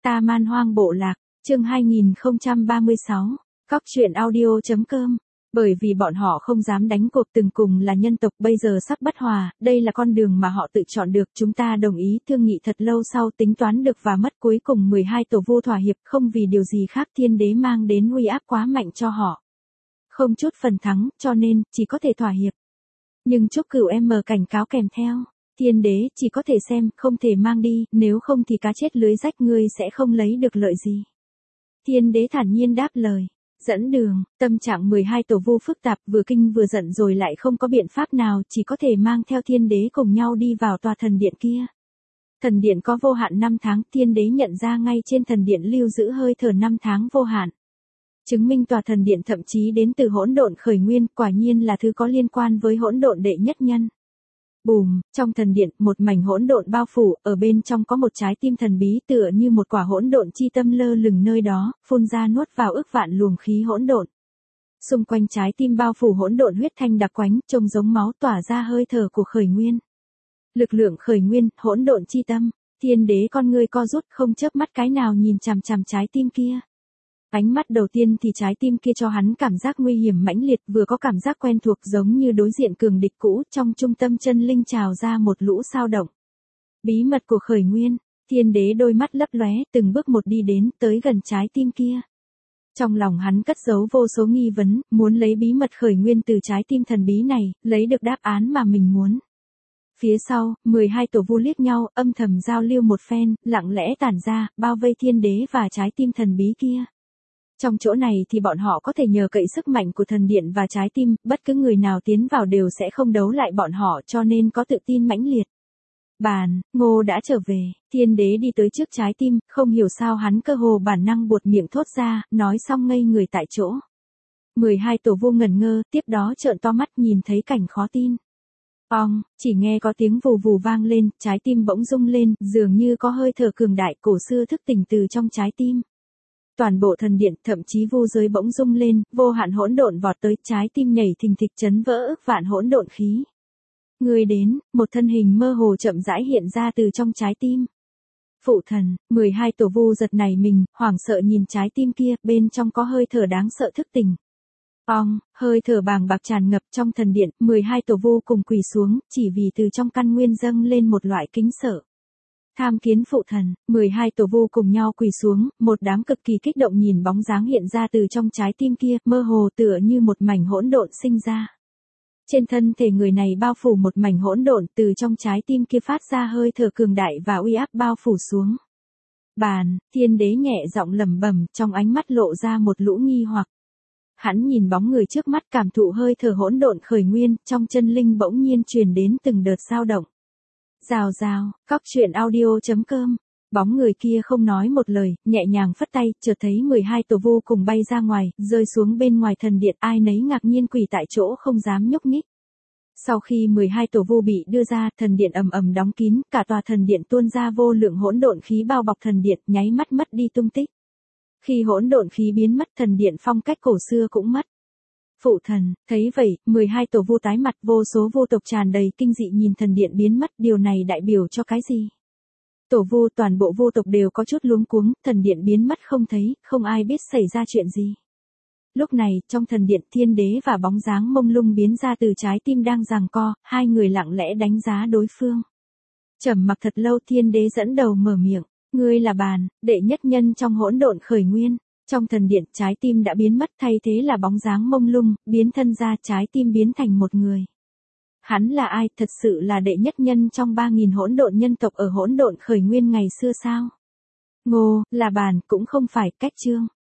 Ta Man Hoang Bộ Lạc, chương 2036, Cóc truyện audio.com. Bởi vì bọn họ không dám đánh cuộc, từng cùng là nhân tộc, bây giờ sắp bất hòa, đây là con đường mà họ tự chọn được, chúng ta đồng ý thương nghị thật lâu sau tính toán được và mất, cuối cùng 12 tổ vu thỏa hiệp, không vì điều gì khác, thiên đế mang đến uy áp quá mạnh cho họ. Không chút phần thắng, cho nên, chỉ có thể thỏa hiệp. Nhưng Trúc Cửu cảnh cáo kèm theo. Thiên đế chỉ có thể xem, không thể mang đi, nếu không thì cá chết lưới rách, ngươi sẽ không lấy được lợi gì. Thiên đế thản nhiên đáp lời. Dẫn đường, tâm trạng 12 tổ vu phức tạp, vừa kinh vừa giận rồi lại không có biện pháp nào, chỉ có thể mang theo thiên đế cùng nhau đi vào tòa thần điện kia. Thần điện có vô hạn năm tháng, thiên đế nhận ra ngay trên thần điện lưu giữ hơi thở năm tháng vô hạn. Chứng minh tòa thần điện thậm chí đến từ hỗn độn khởi nguyên, quả nhiên là thứ có liên quan với hỗn độn đệ nhất nhân. Bùm, trong thần điện, một mảnh hỗn độn bao phủ, ở bên trong có một trái tim thần bí tựa như một quả hỗn độn chi tâm lơ lửng nơi đó, phun ra nuốt vào ức vạn luồng khí hỗn độn. Xung quanh trái tim bao phủ hỗn độn huyết thanh đặc quánh, trông giống máu tỏa ra hơi thở của khởi nguyên. Lực lượng khởi nguyên, hỗn độn chi tâm, thiên đế con ngươi co rút không chớp mắt cái nào nhìn chằm chằm trái tim kia. Ánh mắt đầu tiên thì trái tim kia cho hắn cảm giác nguy hiểm mãnh liệt, vừa có cảm giác quen thuộc giống như đối diện cường địch cũ, trong trung tâm chân linh trào ra một lũ sao động. Bí mật của khởi nguyên, thiên đế đôi mắt lấp lóe, từng bước một đi đến, tới gần trái tim kia. Trong lòng hắn cất giấu vô số nghi vấn, muốn lấy bí mật khởi nguyên từ trái tim thần bí này, lấy được đáp án mà mình muốn. Phía sau, 12 tổ vu liếc nhau, âm thầm giao lưu một phen, lặng lẽ tản ra, bao vây thiên đế và trái tim thần bí kia. Trong chỗ này thì bọn họ có thể nhờ cậy sức mạnh của thần điện và trái tim, bất cứ người nào tiến vào đều sẽ không đấu lại bọn họ, cho nên có tự tin mãnh liệt. Bàn, Ngô đã trở về, thiên đế đi tới trước trái tim, không hiểu sao hắn cơ hồ bản năng buột miệng thốt ra, nói xong ngây người tại chỗ. 12 tổ vu ngẩn ngơ, tiếp đó trợn to mắt nhìn thấy cảnh khó tin. Chỉ nghe có tiếng vù vù vang lên, trái tim bỗng rung lên, dường như có hơi thở cường đại cổ xưa thức tỉnh từ trong trái tim. Toàn bộ thần điện, thậm chí vô giới bỗng rung lên, vô hạn hỗn độn vọt tới, trái tim nhảy thình thịch chấn vỡ ức vạn hỗn độn khí. Người đến, một thân hình mơ hồ chậm rãi hiện ra từ trong trái tim. Phụ thần, 12 tổ vu giật nảy mình, hoảng sợ nhìn trái tim kia, bên trong có hơi thở đáng sợ thức tỉnh. Hơi thở bàng bạc tràn ngập trong thần điện, 12 tổ vu cùng quỳ xuống, chỉ vì từ trong căn nguyên dâng lên một loại kính sợ. Tham kiến phụ thần, 12 tổ vu cùng nhau quỳ xuống, một đám cực kỳ kích động nhìn bóng dáng hiện ra từ trong trái tim kia, mơ hồ tựa như một mảnh hỗn độn sinh ra. Trên thân thể người này bao phủ một mảnh hỗn độn, từ trong trái tim kia phát ra hơi thở cường đại và uy áp bao phủ xuống. Bàn, thiên đế nhẹ giọng lẩm bẩm, trong ánh mắt lộ ra một lũ nghi hoặc. Hắn nhìn bóng người trước mắt, cảm thụ hơi thở hỗn độn khởi nguyên, trong chân linh bỗng nhiên truyền đến từng đợt dao động. Rào rào, Cóc truyện audio.com. Bóng người kia không nói một lời, nhẹ nhàng phất tay, chợt thấy 12 tổ vu cùng bay ra ngoài, rơi xuống bên ngoài thần điện, ai nấy ngạc nhiên quỳ tại chỗ không dám nhúc nhích. Sau khi 12 tổ vu bị đưa ra, thần điện ầm ầm đóng kín, cả tòa thần điện tuôn ra vô lượng hỗn độn khí bao bọc thần điện, nháy mắt mất đi tung tích. Khi hỗn độn khí biến mất, thần điện phong cách cổ xưa cũng mất. Phụ thần, thấy vậy, 12 tổ vu tái mặt, vô số vu tộc tràn đầy kinh dị nhìn thần điện biến mất, điều này đại biểu cho cái gì? Tổ vu, toàn bộ vu tộc đều có chút luống cuống, thần điện biến mất không thấy, không ai biết xảy ra chuyện gì. Lúc này, trong thần điện, thiên đế và bóng dáng mông lung biến ra từ trái tim đang giằng co, hai người lặng lẽ đánh giá đối phương. Trầm mặc thật lâu, thiên đế dẫn đầu mở miệng, ngươi là Bàn, đệ nhất nhân trong hỗn độn khởi nguyên. Trong thần điện, trái tim đã biến mất, thay thế là bóng dáng mông lung, biến thân ra, trái tim biến thành một người. Hắn là ai, thật sự là đệ nhất nhân trong 3000 hỗn độn nhân tộc ở hỗn độn khởi nguyên ngày xưa sao? Ngô, là Bàn, cũng không phải, cách chương.